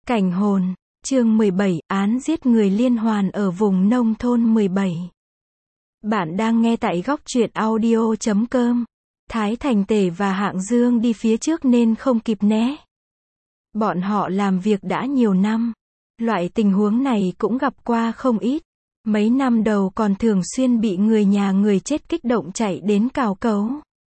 Cảnh hồn, chương 17, án giết người liên hoàn ở vùng nông thôn 17. Bạn đang nghe tại góc truyện audio.com. Thái Thành Tể và Hạng Dương đi phía trước nên không kịp né. Bọn họ làm việc đã nhiều năm. Loại tình huống này cũng gặp qua không ít. Mấy năm đầu còn thường xuyên bị người nhà người chết kích động chạy đến cào cấu.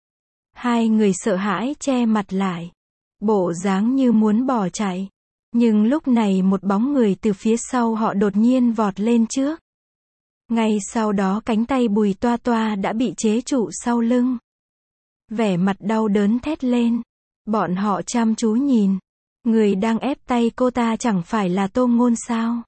Hai người sợ hãi che mặt lại. Bộ dáng như muốn bỏ chạy. Nhưng lúc này một bóng người từ phía sau họ đột nhiên vọt lên trước. Ngay sau đó cánh tay Bùi Toa Toa đã bị chế trụ sau lưng. Vẻ mặt đau đớn thét lên. Bọn họ chăm chú nhìn. Người đang ép tay cô ta chẳng phải là Tô Ngôn sao?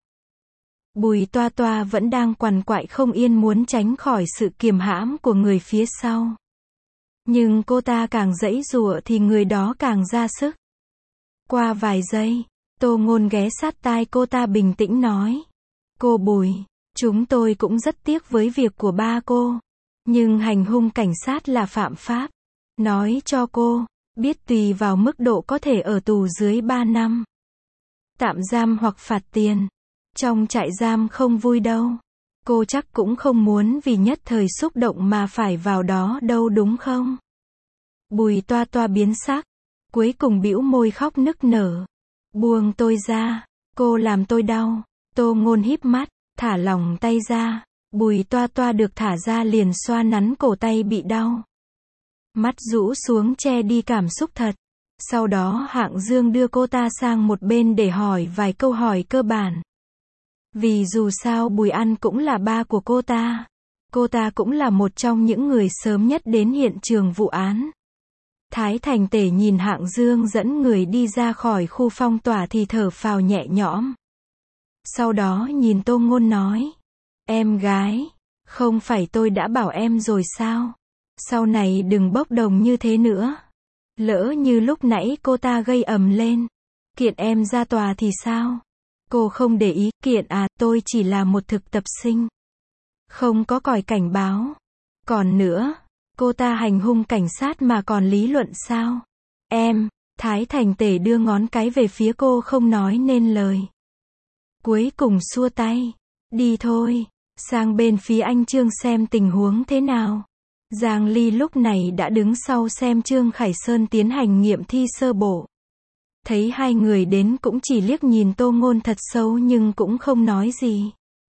Bùi Toa Toa vẫn đang quằn quại không yên muốn tránh khỏi sự kiềm hãm của người phía sau. Nhưng cô ta càng giãy giụa thì người đó càng ra sức. Qua vài giây, Tô Ngôn ghé sát tai cô ta bình tĩnh nói. Cô Bùi, chúng tôi cũng rất tiếc với việc của ba cô. Nhưng hành hung cảnh sát là phạm pháp. Nói cho cô, biết tùy vào mức độ có thể ở tù dưới 3 năm. Tạm giam hoặc phạt tiền. Trong trại giam không vui đâu. Cô chắc cũng không muốn vì nhất thời xúc động mà phải vào đó đâu đúng không? Bùi Toa Toa biến sắc. Cuối cùng bĩu môi khóc nức nở. Buông tôi ra, cô làm tôi đau. Tô Ngôn híp mắt, thả lỏng tay ra. Bùi Toa Toa được thả ra liền xoa nắn cổ tay bị đau. Mắt rũ xuống che đi cảm xúc thật. Sau đó Hạng Dương đưa cô ta sang một bên để hỏi vài câu hỏi cơ bản. Vì dù sao Bùi An cũng là ba của cô ta. Cô ta cũng là một trong những người sớm nhất đến hiện trường vụ án. Thái Thành Tể nhìn Hạng Dương dẫn người đi ra khỏi khu phong tỏa thì thở phào nhẹ nhõm. Sau đó nhìn Tô Ngôn nói. Em gái, không phải tôi đã bảo em rồi sao? Sau này đừng bốc đồng như thế nữa. Lỡ như lúc nãy cô ta gây ầm lên. Kiện em ra tòa thì sao? Cô không để ý, kiện à, tôi chỉ là một thực tập sinh. Không có còi cảnh báo. Còn nữa, cô ta hành hung cảnh sát mà còn lý luận sao? Em, Thái Thành Tể đưa ngón cái về phía cô không nói nên lời. Cuối cùng xua tay. Đi thôi, sang bên phía anh Trương xem tình huống thế nào. Giang Ly lúc này đã đứng sau xem Trương Khải Sơn tiến hành nghiệm thi sơ bộ. Thấy hai người đến cũng chỉ liếc nhìn Tô Ngôn thật sâu nhưng cũng không nói gì.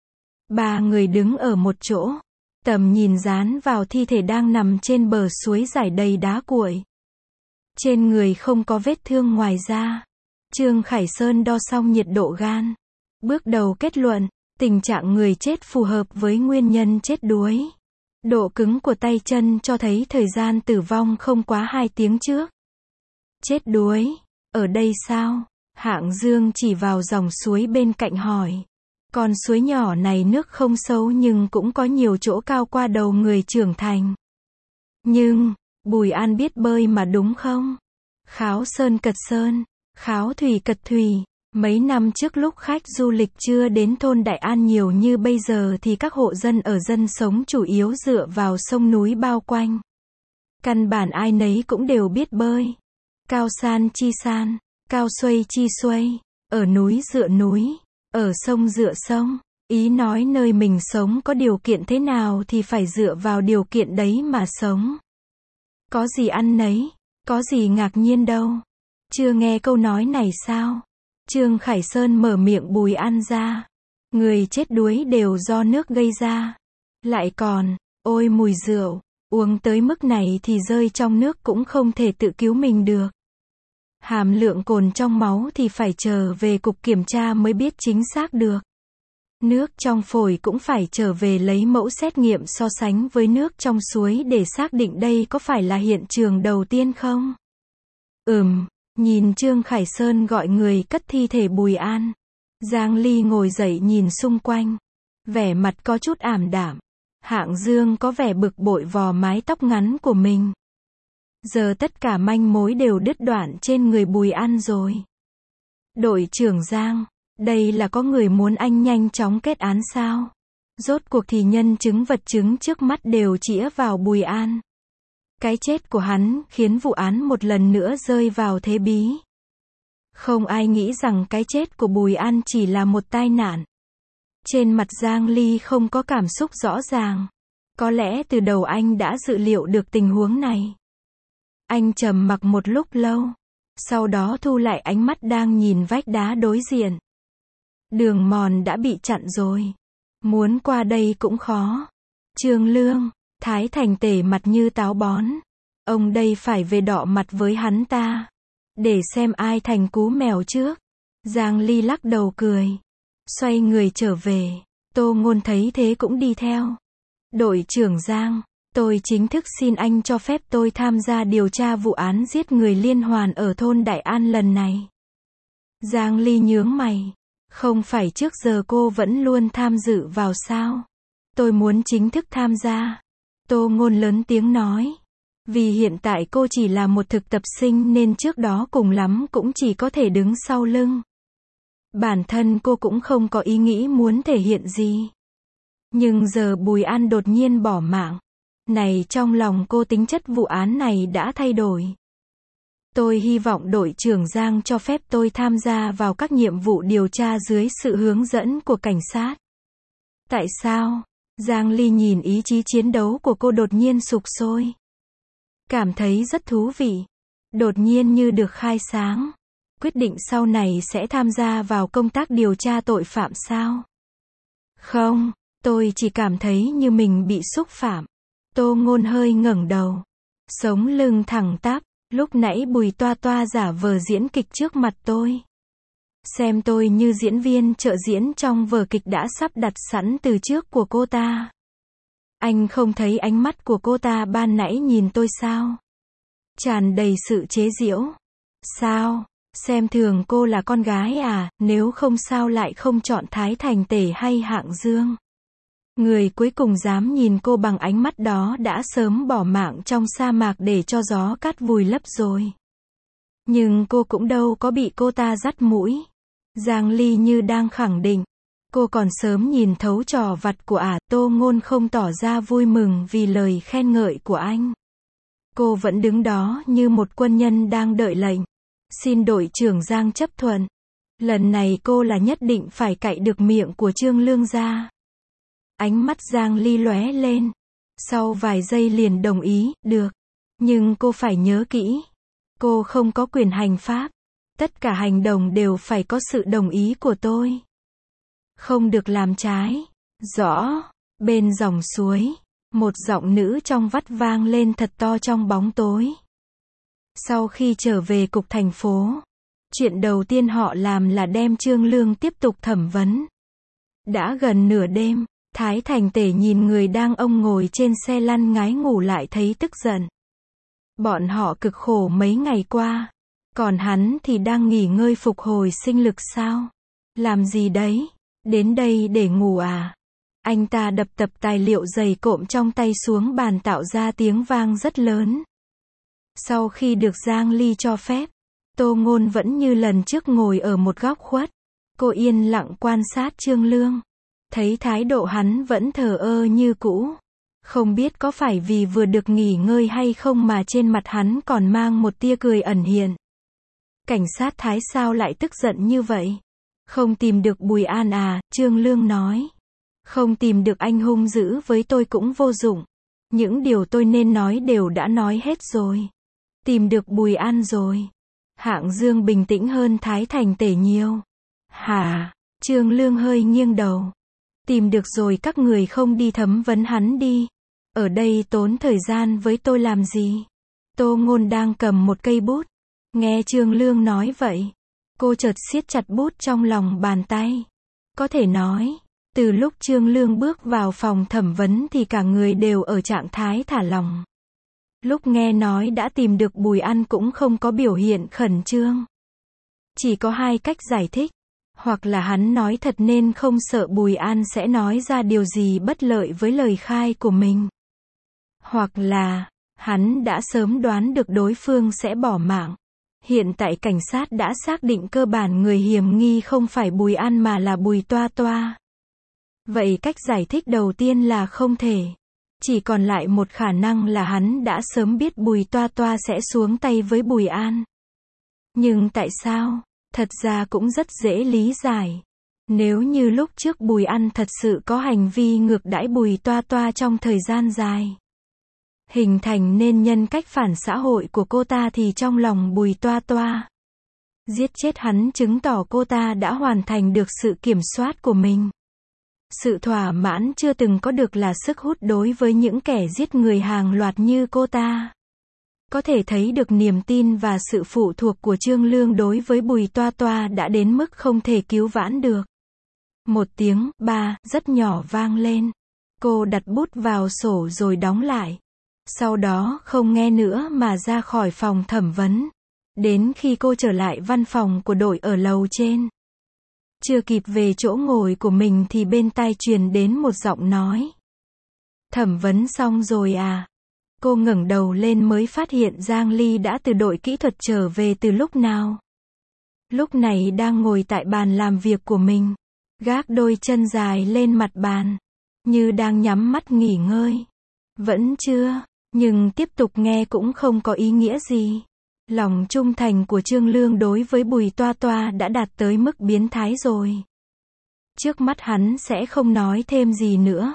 Ba người đứng ở một chỗ. Tầm nhìn dán vào thi thể đang nằm trên bờ suối rải đầy đá cuội. Trên người không có vết thương ngoài ra. Trương Khải Sơn đo xong nhiệt độ gan. Bước đầu kết luận, tình trạng người chết phù hợp với nguyên nhân chết đuối. Độ cứng của tay chân cho thấy thời gian tử vong không quá 2 tiếng trước. Chết đuối, ở đây sao? Hạng Dương chỉ vào dòng suối bên cạnh hỏi. Con suối nhỏ này nước không sâu nhưng cũng có nhiều chỗ cao qua đầu người trưởng thành. Nhưng, Bùi An biết bơi mà đúng không? Kháo sơn cật sơn, kháo thủy cật thủy. Mấy năm trước lúc khách du lịch chưa đến thôn Đại An nhiều như bây giờ thì các hộ dân ở dân sống chủ yếu dựa vào sông núi bao quanh. Căn bản ai nấy cũng đều biết bơi. Cao san chi san, cao xuây chi xuây, ở núi dựa núi, ở sông dựa sông. Ý nói nơi mình sống có điều kiện thế nào thì phải dựa vào điều kiện đấy mà sống. Có gì ăn nấy, có gì ngạc nhiên đâu. Chưa nghe câu nói này sao? Trương Khải Sơn mở miệng Bùi An ra. Người chết đuối đều do nước gây ra. Lại còn, ôi mùi rượu, uống tới mức này thì rơi trong nước cũng không thể tự cứu mình được. Hàm lượng cồn trong máu thì phải trở về cục kiểm tra mới biết chính xác được. Nước trong phổi cũng phải trở về lấy mẫu xét nghiệm so sánh với nước trong suối để xác định đây có phải là hiện trường đầu tiên không? Nhìn Trương Khải Sơn gọi người cất thi thể Bùi An. Giang Ly ngồi dậy nhìn xung quanh. Vẻ mặt có chút ảm đạm. Hạng Dương có vẻ bực bội vò mái tóc ngắn của mình. Giờ tất cả manh mối đều đứt đoạn trên người Bùi An rồi. Đội trưởng Giang, đây là có người muốn anh nhanh chóng kết án sao? Rốt cuộc thì nhân chứng vật chứng trước mắt đều chĩa vào Bùi An. Cái chết của hắn khiến vụ án một lần nữa rơi vào thế bí. Không ai nghĩ rằng cái chết của Bùi An chỉ là một tai nạn. Trên mặt Giang Ly không có cảm xúc rõ ràng. Có lẽ từ đầu anh đã dự liệu được tình huống này. Anh trầm mặc một lúc lâu. Sau đó thu lại ánh mắt đang nhìn vách đá đối diện. Đường mòn đã bị chặn rồi. Muốn qua đây cũng khó. Trương Lương, Thái Thành Tể mặt như táo bón. Ông đây phải về đọ mặt với hắn ta. Để xem ai thành cú mèo trước. Giang Ly lắc đầu cười. Xoay người trở về. Tô Ngôn thấy thế cũng đi theo. Đội trưởng Giang, tôi chính thức xin anh cho phép tôi tham gia điều tra vụ án giết người liên hoàn ở thôn Đại An lần này. Giang Ly nhướng mày. Không phải trước giờ cô vẫn luôn tham dự vào sao? Tôi muốn chính thức tham gia. Tô Ngôn lớn tiếng nói. Vì hiện tại cô chỉ là một thực tập sinh nên trước đó cùng lắm cũng chỉ có thể đứng sau lưng. Bản thân cô cũng không có ý nghĩ muốn thể hiện gì. Nhưng giờ Bùi An đột nhiên bỏ mạng. Này trong lòng cô tính chất vụ án này đã thay đổi. Tôi hy vọng đội trưởng Giang cho phép tôi tham gia vào các nhiệm vụ điều tra dưới sự hướng dẫn của cảnh sát. Tại sao? Giang Ly nhìn ý chí chiến đấu của cô đột nhiên sục sôi. Cảm thấy rất thú vị. Đột nhiên như được khai sáng. Quyết định sau này sẽ tham gia vào công tác điều tra tội phạm sao? Không, tôi chỉ cảm thấy như mình bị xúc phạm. Tô Ngôn hơi ngẩng đầu. Sống lưng thẳng tắp. Lúc nãy Bùi Toa Toa giả vờ diễn kịch trước mặt tôi. Xem tôi như diễn viên trợ diễn trong vở kịch đã sắp đặt sẵn từ trước của cô ta. Anh không thấy ánh mắt của cô ta ban nãy nhìn tôi sao? Tràn đầy sự chế giễu. Sao? Xem thường cô là con gái à, nếu không sao lại không chọn Thái Thành Tể hay Hạng Dương. Người cuối cùng dám nhìn cô bằng ánh mắt đó đã sớm bỏ mạng trong sa mạc để cho gió cát vùi lấp rồi. Nhưng cô cũng đâu có bị cô ta dắt mũi. Giang Ly như đang khẳng định. Cô còn sớm nhìn thấu trò vặt của Tô Ngôn không tỏ ra vui mừng vì lời khen ngợi của anh. Cô vẫn đứng đó như một quân nhân đang đợi lệnh. Xin đội trưởng Giang chấp thuận. Lần này cô là nhất định phải cạy được miệng của Trương Lương ra. Ánh mắt Giang Ly lóe lên. Sau vài giây liền đồng ý, được. Nhưng cô phải nhớ kỹ. Cô không có quyền hành pháp. Tất cả hành động đều phải có sự đồng ý của tôi. Không được làm trái. Rõ. Bên dòng suối. Một giọng nữ trong vắt vang lên thật to trong bóng tối. Sau khi trở về cục thành phố. Chuyện đầu tiên họ làm là đem Trương Lương tiếp tục thẩm vấn. Đã gần nửa đêm. Thái Thành Tể nhìn người đang ông ngồi trên xe lăn ngái ngủ lại thấy tức giận. Bọn họ cực khổ mấy ngày qua. Còn hắn thì đang nghỉ ngơi phục hồi sinh lực sao? Làm gì đấy? Đến đây để ngủ à? Anh ta đập tập tài liệu dày cộm trong tay xuống bàn tạo ra tiếng vang rất lớn. Sau khi được Giang Ly cho phép, Tô Ngôn vẫn như lần trước ngồi ở một góc khuất. Cô yên lặng quan sát Trương Lương. Thấy thái độ hắn vẫn thờ ơ như cũ. Không biết có phải vì vừa được nghỉ ngơi hay không mà trên mặt hắn còn mang một tia cười ẩn hiện. Cảnh sát Thái sao lại tức giận như vậy? Không tìm được Bùi An à, Trương Lương nói. Không tìm được anh hung dữ với tôi cũng vô dụng. Những điều tôi nên nói đều đã nói hết rồi. Tìm được Bùi An rồi. Hạng Dương bình tĩnh hơn Thái Thành Tể nhiều. Hả? Trương Lương hơi nghiêng đầu. Tìm được rồi các người không đi thẩm vấn hắn đi. Ở đây tốn thời gian với tôi làm gì? Tô Ngôn đang cầm một cây bút. Nghe Trương Lương nói vậy. Cô chợt siết chặt bút trong lòng bàn tay. Có thể nói, từ lúc Trương Lương bước vào phòng thẩm vấn thì cả người đều ở trạng thái thả lỏng. Lúc nghe nói đã tìm được Bùi An cũng không có biểu hiện khẩn trương. Chỉ có hai cách giải thích. Hoặc là hắn nói thật nên không sợ Bùi An sẽ nói ra điều gì bất lợi với lời khai của mình. Hoặc là, hắn đã sớm đoán được đối phương sẽ bỏ mạng. Hiện tại cảnh sát đã xác định cơ bản người hiểm nghi không phải Bùi An mà là Bùi Toa Toa. Vậy cách giải thích đầu tiên là không thể. Chỉ còn lại một khả năng là hắn đã sớm biết Bùi Toa Toa sẽ xuống tay với Bùi An. Nhưng tại sao? Thật ra cũng rất dễ lý giải. Nếu như lúc trước Bùi Ăn thật sự có hành vi ngược đãi Bùi Toa Toa trong thời gian dài, hình thành nên nhân cách phản xã hội của cô ta thì trong lòng Bùi Toa Toa, giết chết hắn chứng tỏ cô ta đã hoàn thành được sự kiểm soát của mình. Sự thỏa mãn chưa từng có được là sức hút đối với những kẻ giết người hàng loạt như cô ta. Có thể thấy được niềm tin và sự phụ thuộc của Trương Lương đối với Bùi Toa Toa đã đến mức không thể cứu vãn được. Một tiếng ba rất nhỏ vang lên. Cô đặt bút vào sổ rồi đóng lại. Sau đó không nghe nữa mà ra khỏi phòng thẩm vấn. Đến khi cô trở lại văn phòng của đội ở lầu trên, chưa kịp về chỗ ngồi của mình thì bên tai truyền đến một giọng nói. Thẩm vấn xong rồi à? Cô ngẩng đầu lên mới phát hiện Giang Ly đã từ đội kỹ thuật trở về từ lúc nào. Lúc này đang ngồi tại bàn làm việc của mình, gác đôi chân dài lên mặt bàn, như đang nhắm mắt nghỉ ngơi. Vẫn chưa, nhưng tiếp tục nghe cũng không có ý nghĩa gì. Lòng trung thành của Trương Lương đối với Bùi Toa Toa đã đạt tới mức biến thái rồi. Trước mắt hắn sẽ không nói thêm gì nữa.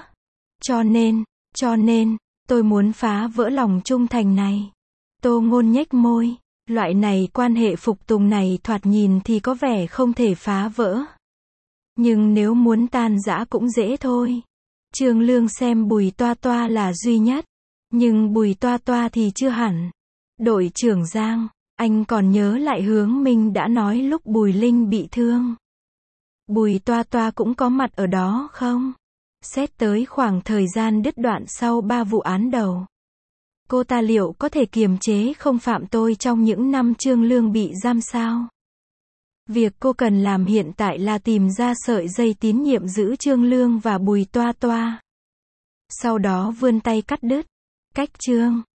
Cho nên, tôi muốn phá vỡ lòng trung thành này. Tô Ngôn nhếch môi. Loại này quan hệ phục tùng này thoạt nhìn thì có vẻ không thể phá vỡ. Nhưng nếu muốn tan rã cũng dễ thôi. Trương Lương xem Bùi Toa Toa là duy nhất. Nhưng Bùi Toa Toa thì chưa hẳn. Đội trưởng Giang, anh còn nhớ lại Hướng Minh đã nói lúc Bùi Linh bị thương, Bùi Toa Toa cũng có mặt ở đó không? Xét tới khoảng thời gian đứt đoạn sau 3 vụ án đầu, cô ta liệu có thể kiềm chế không phạm tội trong những năm Trương Lương bị giam sao? Việc cô cần làm hiện tại là tìm ra sợi dây tín nhiệm giữa Trương Lương và Bùi Toa Toa. Sau đó vươn tay cắt đứt. Cách Trương